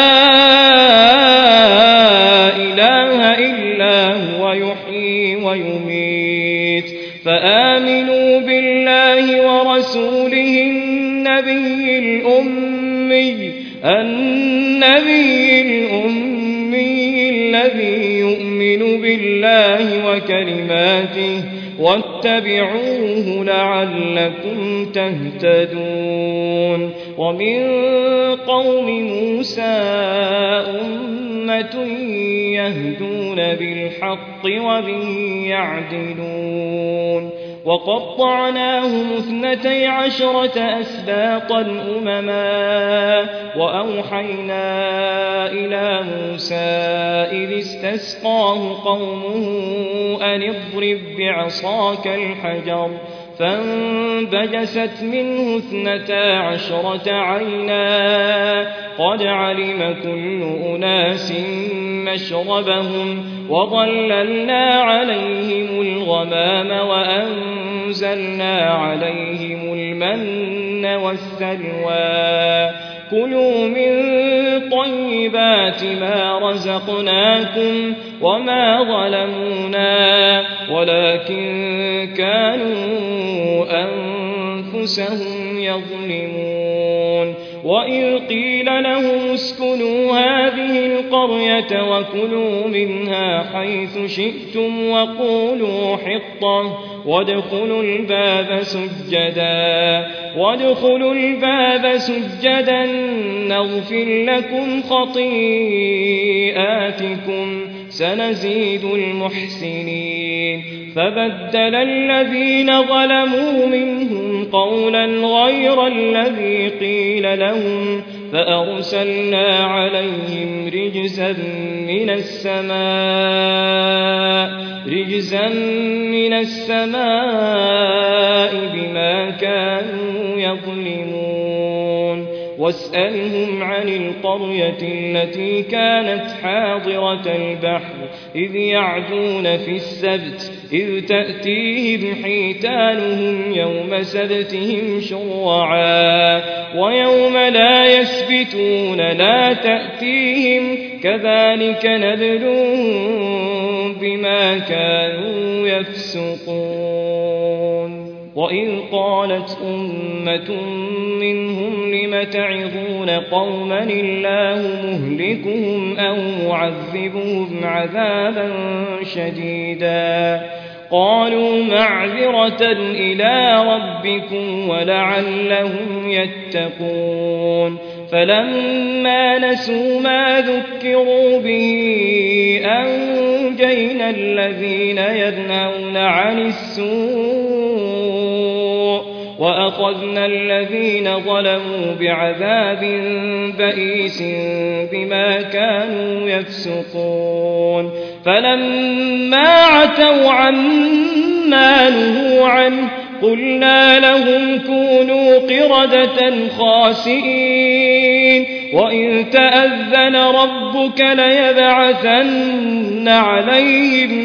إله إلا هو يحيي ويميت فآمنوا بالله ورسوله النبي الأمي الذي يؤمن بالله وكلماته واتبعوه لعلكم تهتدون ومن قوم موسى أمة يهدون بالحق وبه يعدلون وقطعناهم 12 أسباطا أمما وأوحينا إلى موسى إذ استسقاه قومه أن اضرب بعصاك الحجر فانبجست منه 12 عينا قد علم كل أناس مشربهم وظللنا عليهم الغمام وأنزلنا عليهم المن والسلوى كلوا من طيبات ما رزقناكم وما ظلمونا ولكن كانوا أنفسهم يظلمون وإذ قيل لهم اسكنوا هذه القرية وكلوا منها حيث شئتم وقولوا حطة وادخلوا الباب سجدا نغفر لكم خطيئاتكم سنزيد المحسنين فبدل الذين ظلموا منهم قولا غير الذي قيل لهم فأرسلنا عليهم رجزا من السماء بما كانوا يظلمون واسألهم عن القرية التي كانت حاضرة البحر إذ يعدون في السبت إذ تأتيهم حيتانهم يوم سبتهم شرعا ويوم لا يسبتون لا تأتيهم كذلك نبلوهم بما كانوا يفسقون وإذ قالت أمة منهم لم تعظون قوما الله مهلكهم أو معذبهم عذابا شديدا قالوا معذرة إلى ربكم ولعلهم يتقون فلما نسوا ما ذكروا به أنجينا الذين ينهون عن السوء وأخذنا الذين ظلموا بعذاب بئيس بما كانوا يفسقون فلما عتوا عما نهوا عنه قلنا لهم كونوا قردة خاسئين وإن تأذن ربك ليبعثن عليهم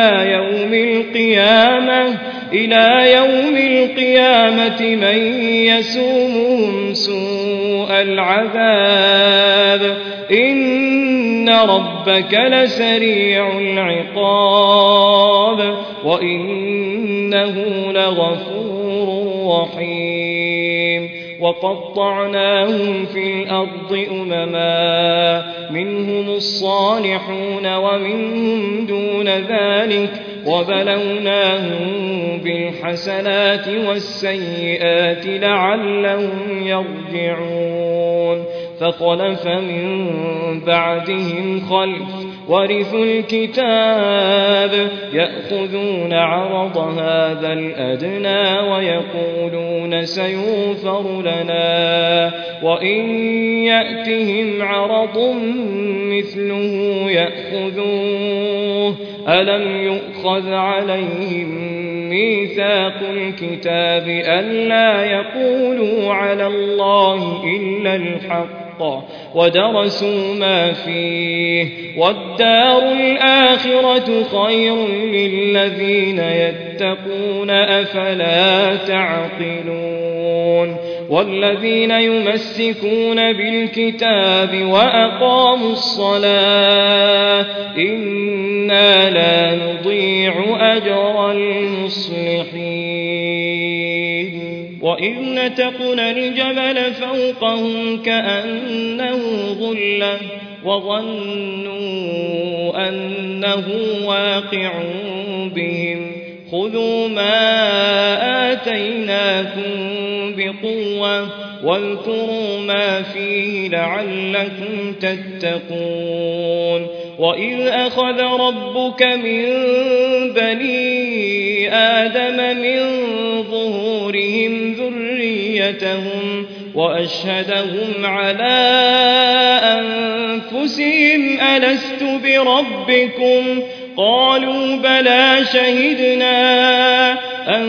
إلى يوم القيامة من يسومهم سوء العذاب إن ربك لسريع العقاب وإنه لغفور رحيم وقطعناهم في الأرض أمما منهم الصالحون ومنهم دون ذلك وبلوناهم بالحسنات والسيئات لعلهم يرجعون فخلف من بعدهم خلف ورثوا الكتاب يأخذون عرض هذا الأدنى ويقولون سيغفر لنا وإن يأتهم عرض مثله يأخذوه ألم يؤخذ عليهم ميثاق الكتاب ألا يقولوا على الله إلا الحق ودرسوا ما فيه والدار الآخرة خير للذين يتقون أفلا تعقلون والذين يمسكون بالكتاب وأقاموا الصلاة إنا لا نضيع أجر المصلحين وإذ نتقنا الجبل فوقهم كأنه ظلة وظنوا أنه واقع بهم خذوا ما آتيناكم بقوة واذكروا ما فيه لعلكم تتقون وإذ أخذ ربك من بني آدم من ظهورهم ذريتهم وأشهدهم على أنفسهم ألست بربكم قالوا بلى شهدنا أن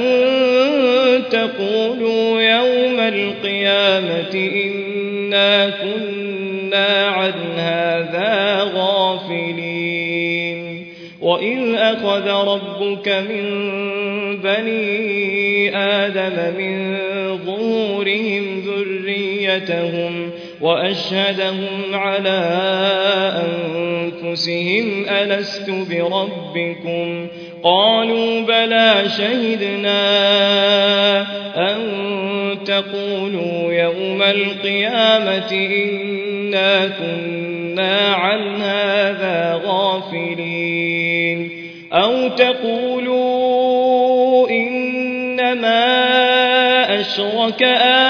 تقولوا يوم القيامة إنا كنا عن هذا غافلين وإذ أخذ ربك من بني آدم من ظهورهم ذريتهم وأشهدهم على أنفسهم ألست بربكم قالوا بلى شهدنا أن تقولوا يوم القيامة إنا كنا عن هذا غافلين أو تقولوا إنما أشرك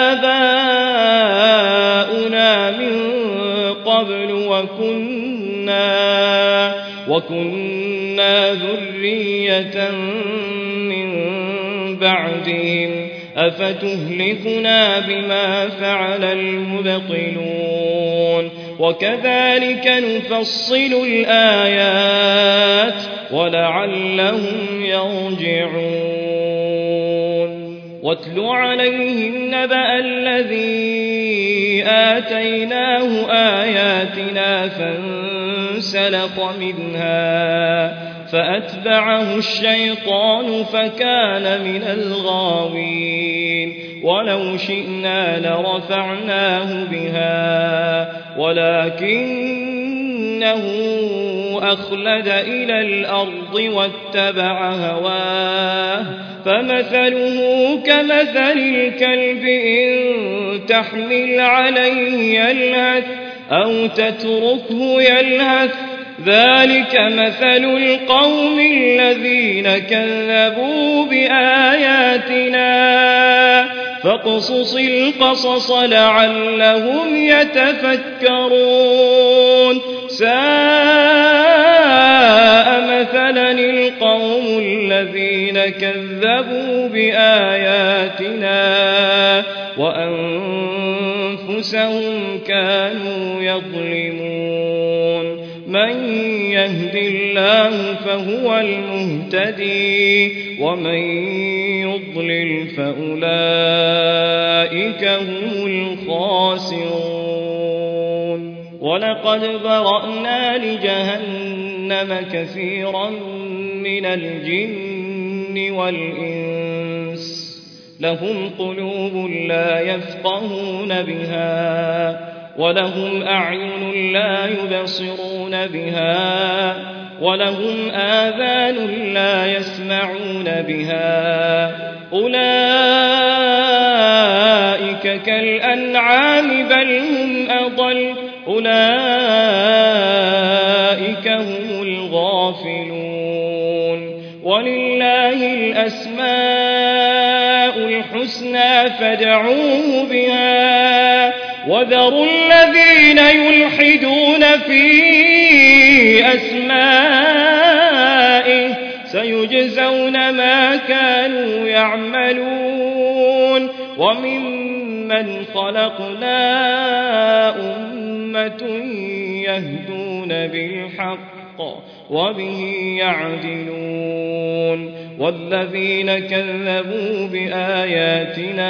آباؤنا من قبل وكنا ذرية من بعدهم أفتهلكنا بما فعل المبطلون وكذلك نفصل الآيات ولعلهم يرجعون واتل عليهم نبأ الذي آتيناه آياتنا فانسلخ منها فأتبعه الشيطان فكان من الغاوين ولو شئنا لرفعناه بها ولكنه أخلد إلى الأرض واتبع هواه فمثله كمثل الكلب إن تحمل عليه يلهث أو تتركه يلهث ذلك مثل القوم الذين كذبوا بآياتنا فاقصص القصص لعلهم يتفكرون ساء مثلا القوم الذين كذبوا بآياتنا وأنفسهم كانوا يظلمون من يهد الله فهو المهتدي ومن يضلل فأولئك هم الخاسرون ولقد ذرأنا لجهنم كثيرا من الجن والإنس لهم قلوب لا يفقهون بها ولهم أعين لا يبصرون بها ولهم آذان لا يسمعون بها أولئك كالأنعام بل هم أضل أولئك هم الغافلون ولله الأسماء الحسنى فادعوه بها وذروا الذين يلحدون في أسمائه سيجزون ما كانوا يعملون وممن خلقنا أمة يهدون بالحق وبه يعدلون والذين كذبوا بآياتنا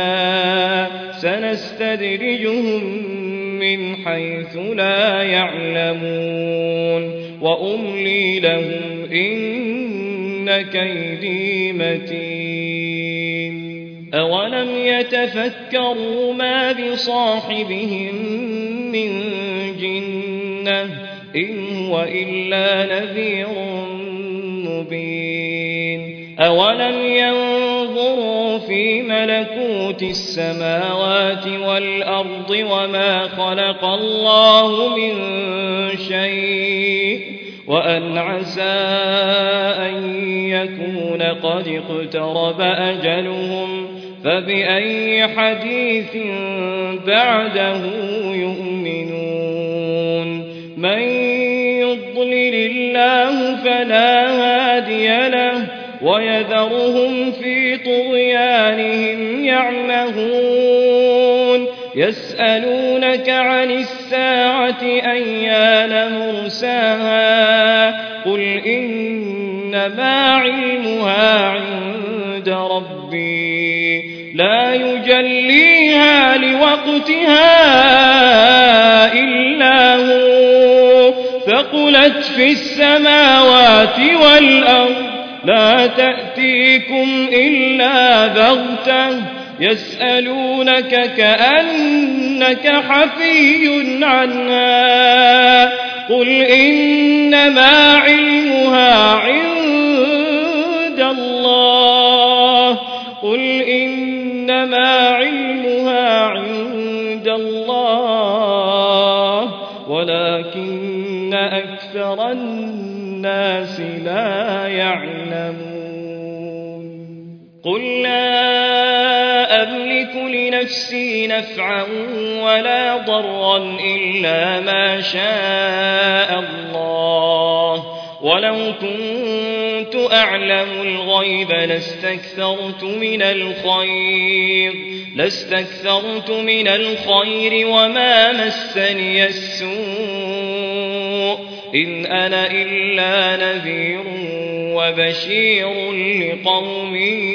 سنستدرجهم من حيث لا يعلمون وأملي لهم إن كيدي متين أولم يتفكروا ما بصاحبهم من جنة إن هو إلا نذير مبين أولم ينظروا في ملكوت السماوات والأرض وما خلق الله من شيء وأن عسى أن يكون قد اقترب أجلهم فبأي حديث بعده يؤمنون من يضلل الله فلا هادي له ويذرهم في طغيانهم يعمهون يسألونك عن الساعة أيان مرساها قل إنما علمها عند ربي لا يجليها لوقتها إلا هو ثقلت في السماوات والأرض لا تأتيكم إلا بغتة يسألونك كأنك حفي عنها قل إنما علمها عند الله قل إنما إنما علمها عند الله ولكن أكثر الناس لا يعلمون قل لا أملك لنفسي نفعا ولا ضرا إلا ما شاء الله ولو كنت أعلم الغيب لاستكثرت من الخير وما مسني السوء إن أنا إلا نذير وبشير لقوم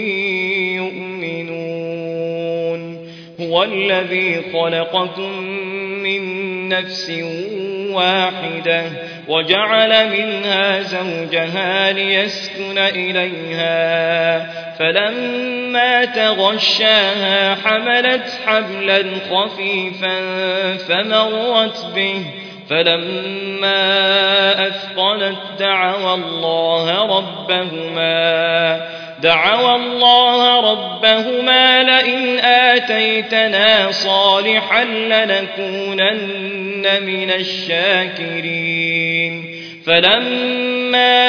يؤمنون هو الذي خلقكم من نفس واحدة وجعل منها زوجها ليسكن إليها فلما تغشاها حملت حملا خفيفا فمرت به فلما أثقلت دعوا الله ربهما لئن آتيتنا صالحا لنكونن من الشاكرين فلما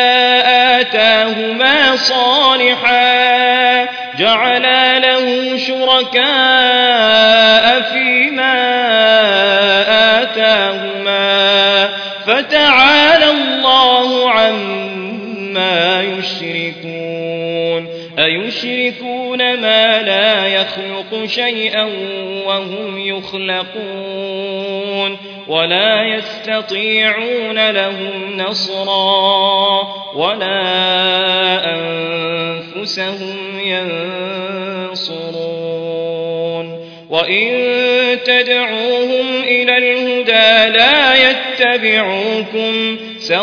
آتاهما صالحا جعلا له شركاء فيما آتاهما فتعالى الله عما يشركون أيشركون ما لا يخلق شيئا وهم يخلقون ولا يستطيعون لهم نصرا ولا أنفسهم ينصرون وإن تدعوهم إلى الهدى لا يتبعوكم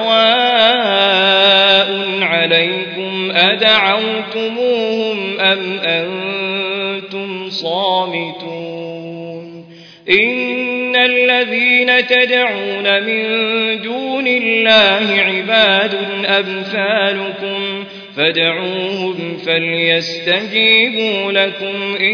سواء عليكم أدعوتموهم أم أنتم صامتون إن الذين تدعون من دون الله عباد أمثالكم فادعوهم فليستجيبوا لكم إن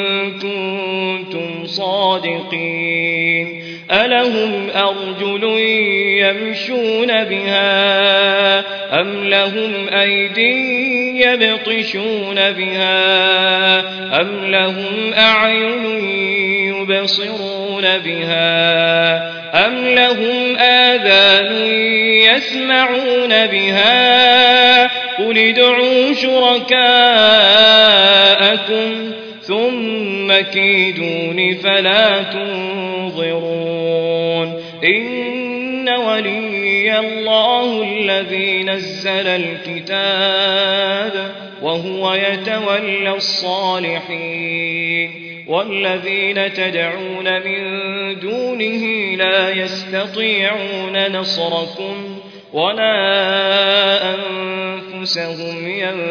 كنتم صادقين ألهم أرجل يمشون بها أم لهم أيدي يبطشون بها أم لهم أعين يبصرون بها أم لهم آذان يسمعون بها قل ادعوا شركاءكم ثم كيدون فلا تنظرون إن ولي الله الذي نزل الكتاب وهو يتولى الصالحين والذين تدعون من دونه لا يستطيعون نصركم ولا أنفسهم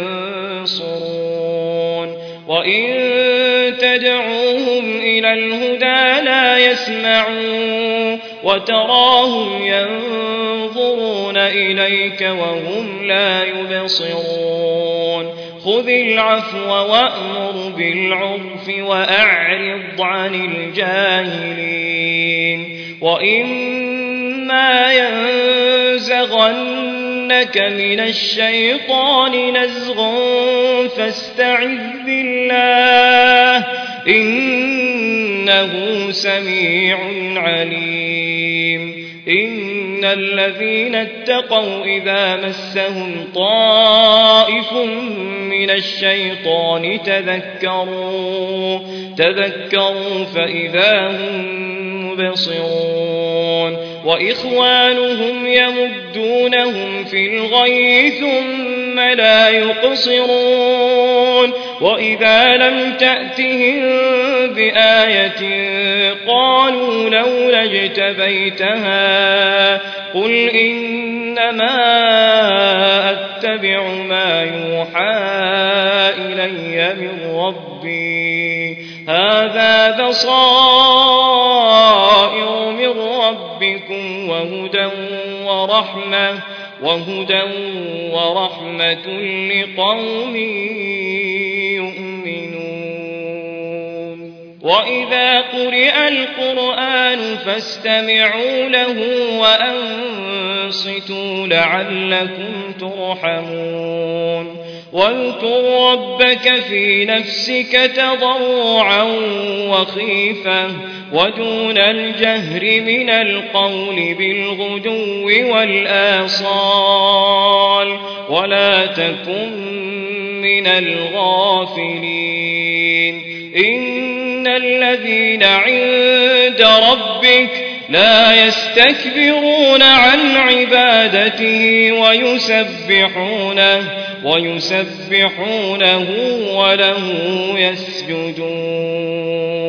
ينصرون وإن تدعوهم إلى الهدى لا يسمعون وتراهم ينظرون إليك وهم لا يبصرون خذ العفو وأمر بالعرف وأعرض عن الجاهلين وإما ينزغنك من الشيطان نزغ فاستعذ بالله إنه سميع عليم إن الذين اتقوا إذا مسهم طائف من الشيطان تذكروا فإذا هم مبصرون وإخوانهم يمدونهم في الغي ثم لا يقصرون وإذا لم تأتهم بآية قالوا لولا اجتبيتها قل إنما أتبع ما يوحى إلي من ربي هذا بصائر من ربكم وهدى ورحمة لقوم يؤمنون وإذا قرئ القرآن فاستمعوا له وأنصتوا لعلكم ترحمون واذكر ربك في نفسك تضرعا وخيفة ودون الجهر من القول بالغدو والآصال ولا تكن من الغافلين إن الذين عند ربك لا يستكبرون عن عبادته ويسبحونه وله يسجدون